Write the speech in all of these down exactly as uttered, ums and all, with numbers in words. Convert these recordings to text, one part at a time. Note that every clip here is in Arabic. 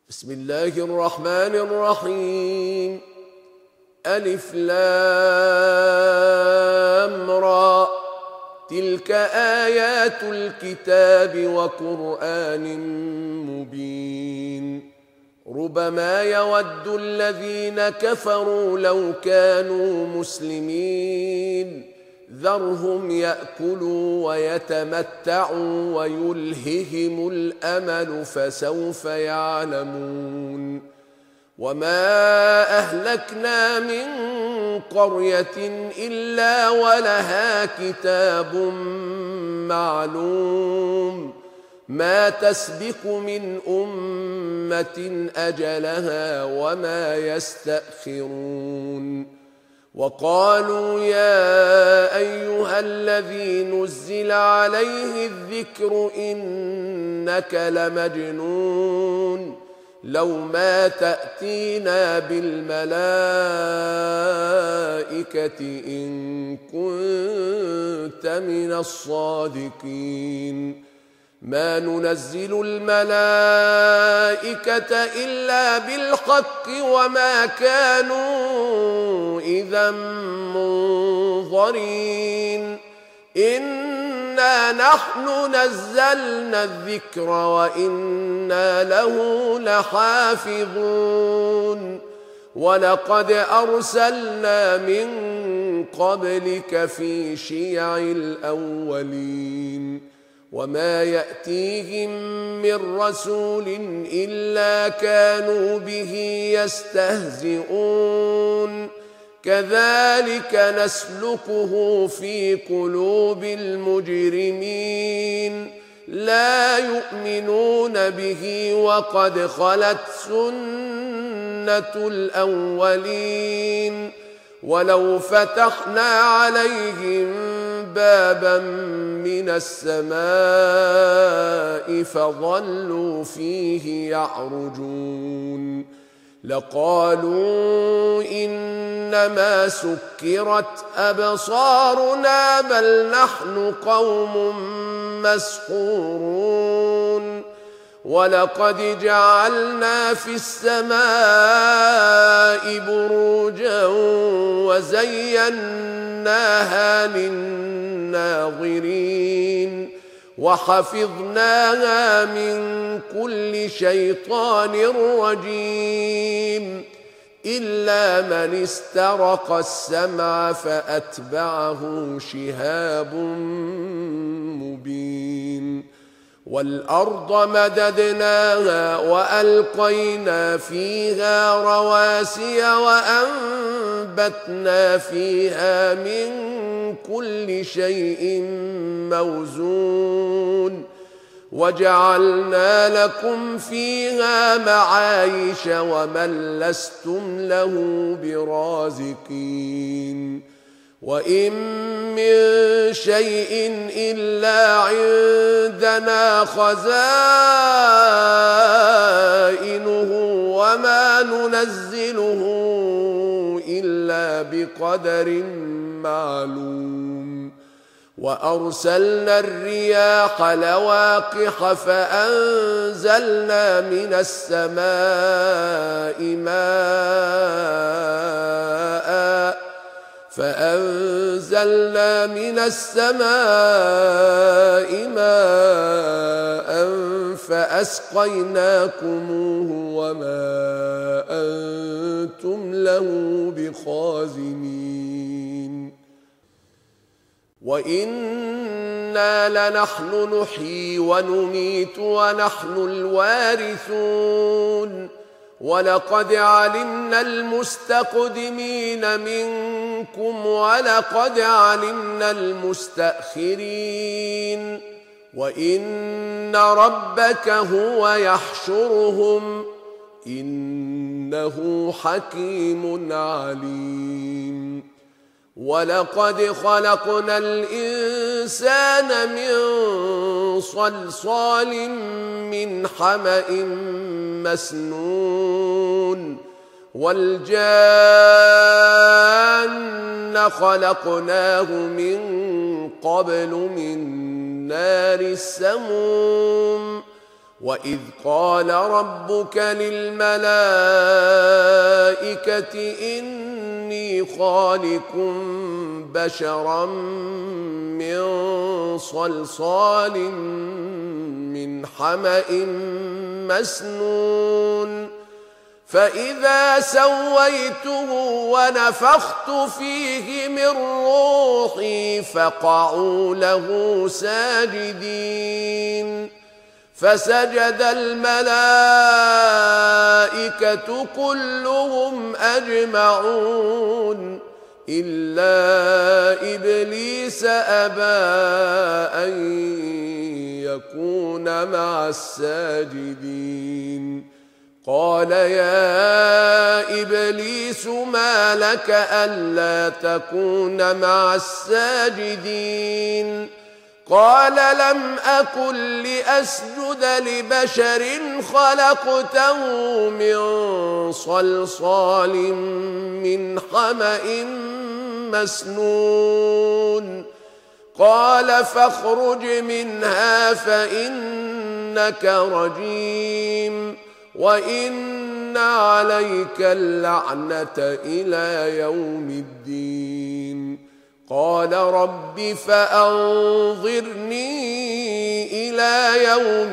بسم الله الرحمن الرحيم. ألف لام را، تلك آيات الكتاب وقرآن مبين. ربما يود الذين كفروا لو كانوا مسلمين، ذرهم يأكلوا ويتمتعوا ويلههم الأمل فسوف يعلمون. وما أهلكنا من قرية إلا ولها كتاب معلوم، ما تسبق من أمة أجلها وما يستأخرون. وقالوا يا أيها الذي نزل عليه الذكر إنك لمجنون، لو ما تأتينا بالملائكة إن كنت من الصادقين. ما ننزل الملائكة إلا بالحق وما كانوا إذا منظرين. إنا نحن نزلنا الذكر وإنا له لحافظون. ولقد أرسلنا من قبلك في شيع الأولين، وما يأتيهم من رسول إلا كانوا به يستهزئون. كذلك نسلكه في قلوب المجرمين، لا يؤمنون به وقد خلت سنة الأولين. ولو فتحنا عليهم بابا من السماء فظلوا فيه يعرجون لقالوا إنما سكرت أبصارنا بل نحن قوم مسحورون. ولقد جعلنا في السماء بروجا وزيناها للناظرين وحفظناها من كل شيطان رجيم، إلا من استرق السمع فأتبعه شهاب مبين. والأرض مددناها وألقينا فيها رواسي وأنبتنا فيها من كل شيء موزون، وجعلنا لكم فيها معايش ومن لستم له برازقين. وإن من شيء إلا عندنا خزائنه وما ننزله إلا بقدر معلوم. وأرسلنا الرياح لواقح فأنزلنا من السماء ماء فأنزلنا من السماء ماء فأسقيناكموه وما أنتم له بخازنين. وإنا لنحن نحيي ونميت ونحن الوارثون. ولقد علمنا المستقدمين منكم ولقد علمنا المستأخرين. وإن ربك هو يحشرهم إنه حكيم عليم. ولقد خلقنا الإنسان من صلصال من حمأ مسنون. والجان خلقناه من قبل من نار السموم. وإذ قال ربك للملائكة إني خالق بشرا من صلصال من حمأ مسنون فإذا سويته ونفخت فيه من روحي فقعوا له ساجدين فسجد الملائكة كلهم أجمعون إلا إبليس أبى أن يكون مع الساجدين قال يا إبليس ما لك ألا تكون مع الساجدين قال لم أكن لأسجد لبشر خلقته من صلصال من حمأ مسنون قال فاخرج منها فإنك رجيم وإن عليك اللعنة إلى يوم الدين قال رب فأنظرني إلى يوم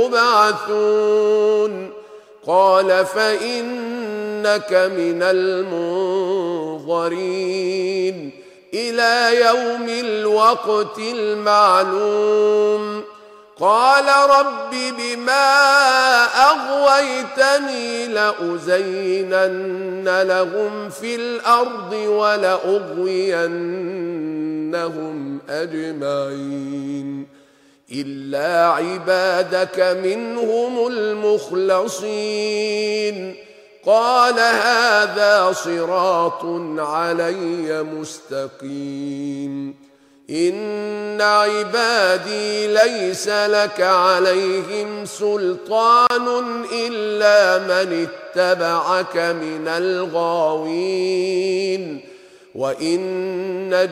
يبعثون قال فإنك من المنظرين إلى يوم الوقت المعلوم قال رب بما أغويتني لأزينن لهم في الأرض ولأغوينهم أجمعين إلا عبادك منهم المخلصين قال هذا صراط علي مستقيم إن عبادي ليس لك عليهم سلطان إلا من اتبعك من الغاوين وإن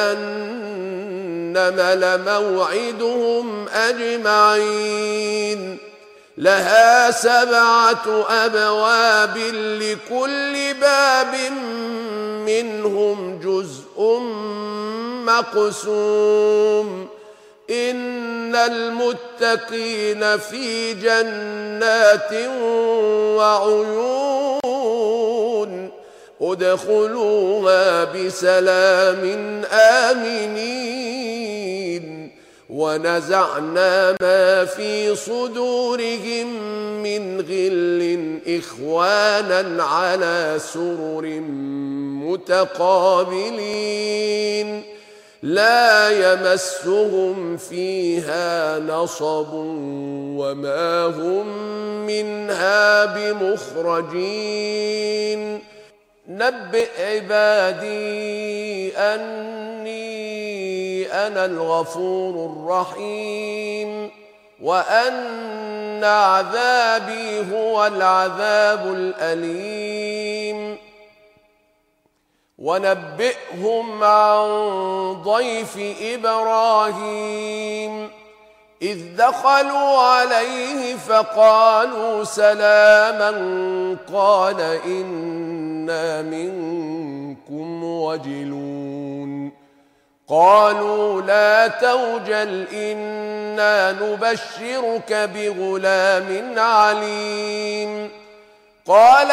جهنم لموعدهم أجمعين لها سبعة أبواب لكل باب منهم جزء مقسوم إن المتقين في جنات وعيون ادخلوها بسلام آمنين ونزعنا ما في صدورهم من غل إخوانا على سرر متقابلين لا يمسهم فيها نصب وما هم منها بمخرجين نبئ عبادي أني أنا الغفور الرحيم وأن عذابي هو العذاب الأليم ونبئهم عن ضيف إبراهيم إذ دخلوا عليه فقالوا سلاما قال إنا منكم وجلون قالوا لا توجل إنا نبشرك بغلام عليم قال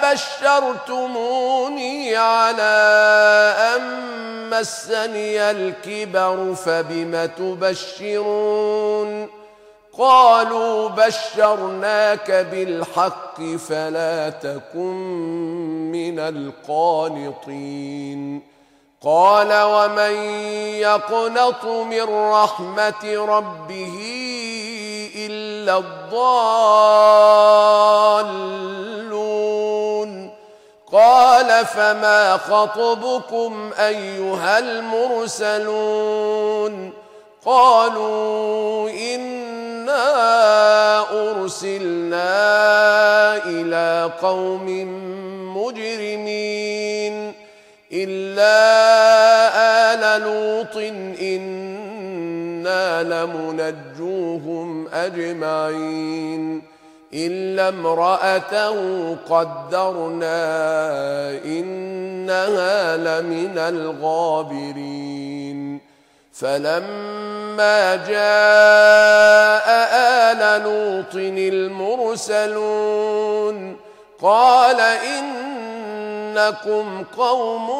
أبشرتموني على أن مسني الكبر فبم تبشرون قالوا بشرناك بالحق فلا تكن من القانطين قال ومن يقنط من رحمة ربه إلا الضالون قال فما خطبكم أيها المرسلون قالوا إنا أرسلنا إلى قوم مجرمين إلا آل لوط إنا إنا لمنجوهم أجمعين إلا امرأته قدرنا إنها لمن الغابرين فلما جاء آل لوط المرسلون قال إنكم قوم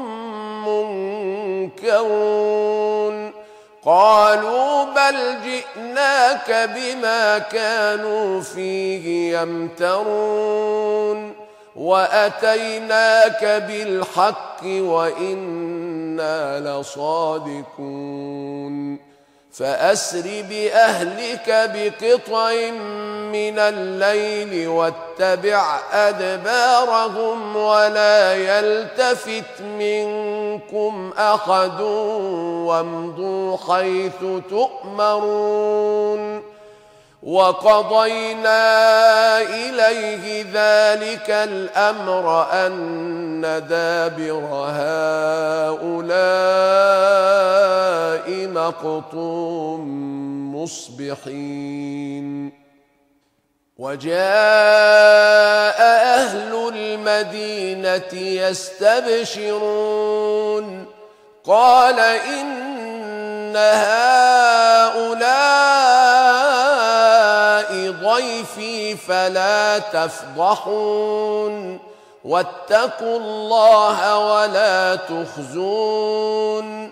منكرون قالوا بل جئناك بما كانوا فيه يمترون وأتيناك بالحق وإنا لصادقون فأسر بأهلك بقطع من الليل واتبع أدبارهم ولا يلتفت منكم أحد وامضوا حيث تؤمرون وقضينا إليه ذلك الأمر أن دابر هؤلاء مقطوع مصبحين وجاء أهل المدينة يستبشرون قال إن هؤلاء ضيفي فلا تفضحون واتقوا الله ولا تخزون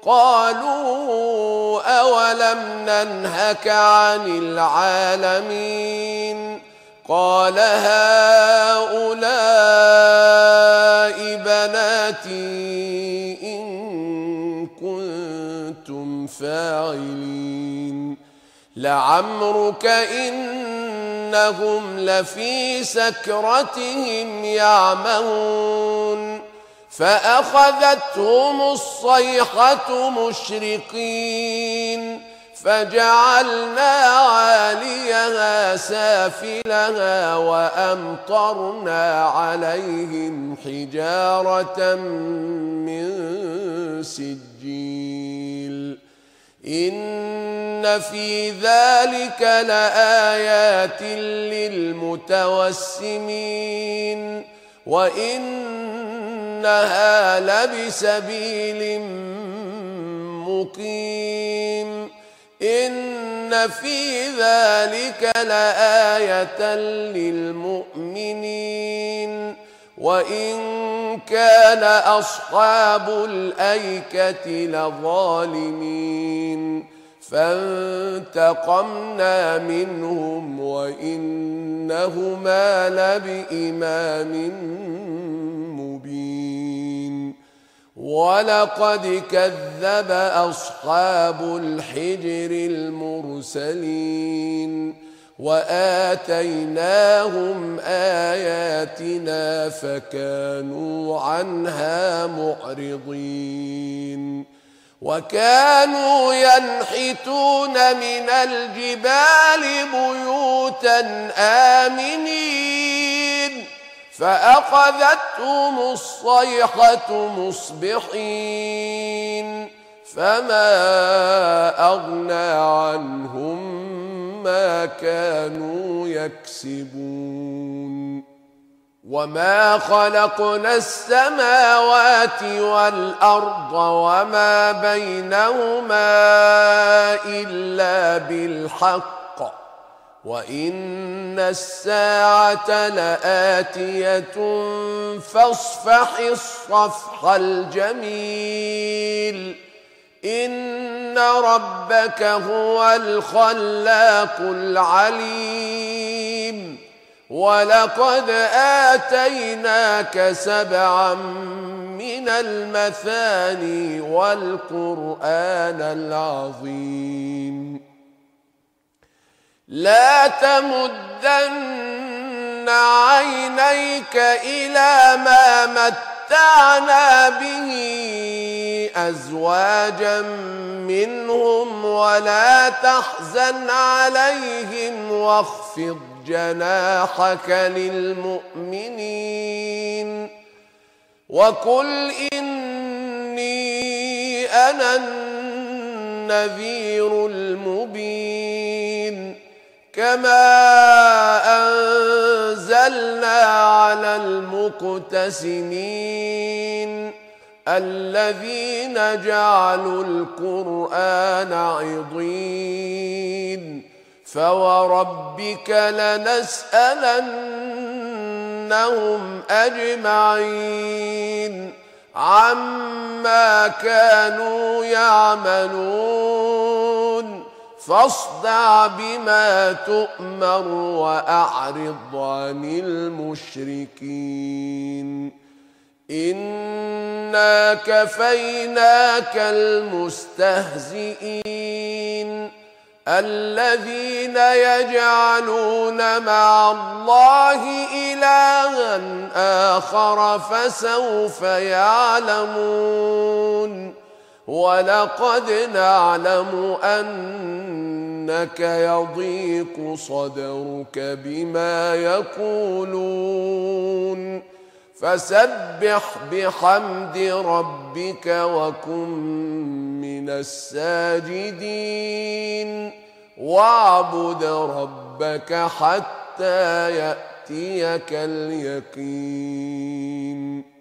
قالوا أولم ننهك عن العالمين قال هؤلاء بناتي إن كنتم فاعلين لعمرك إنهم لفي سكرتهم يعمهون فأخذتهم الصيحة مشرقين فجعلنا عاليها سافلها وأمطرنا عليهم حجارة من سجيل إن في ذلك لآيات للمتوسمين وإنها لبسبيل مقيم إن في ذلك لآية للمؤمنين وإن كان أصحاب الأيكة لظالمين فانتقمنا منهم وإنهما لبإمام مبين ولقد كذب أصحاب الحجر المرسلين وآتيناهم آياتنا فكانوا عنها معرضين وكانوا ينحتون من الجبال بيوتا آمنين فأخذتهم الصيحة مصبحين فما أغنى عنهم ما كانوا يكسبون وما خلقنا السماوات والأرض وما بينهما إلا بالحق وإن الساعة لآتية فاصفح الصفح الجميل إن ربك هو الخلاق العليم ولقد آتيناك سبعا من المثاني والقرآن العظيم لا تمدن عينيك إلى ما متعنا به أزواجا منهم ولا تحزن عليهم واخفض جناحك للمؤمنين وقل إني أنا النذير المبين كما أنزلنا على المقتسمين الذين جعلوا القرآن عضين فوربك لنسألنهم أجمعين عما كانوا يعملون فاصدع بما تؤمر وأعرض عن المشركين إنا كفيناك المستهزئين الذين يجعلون مع الله إلها آخر فسوف يعلمون ولقد نعلم أنك يضيق صدرك بما يقولون فسبح بحمد ربك وكن من الساجدين واعبد ربك حتى يأتيك اليقين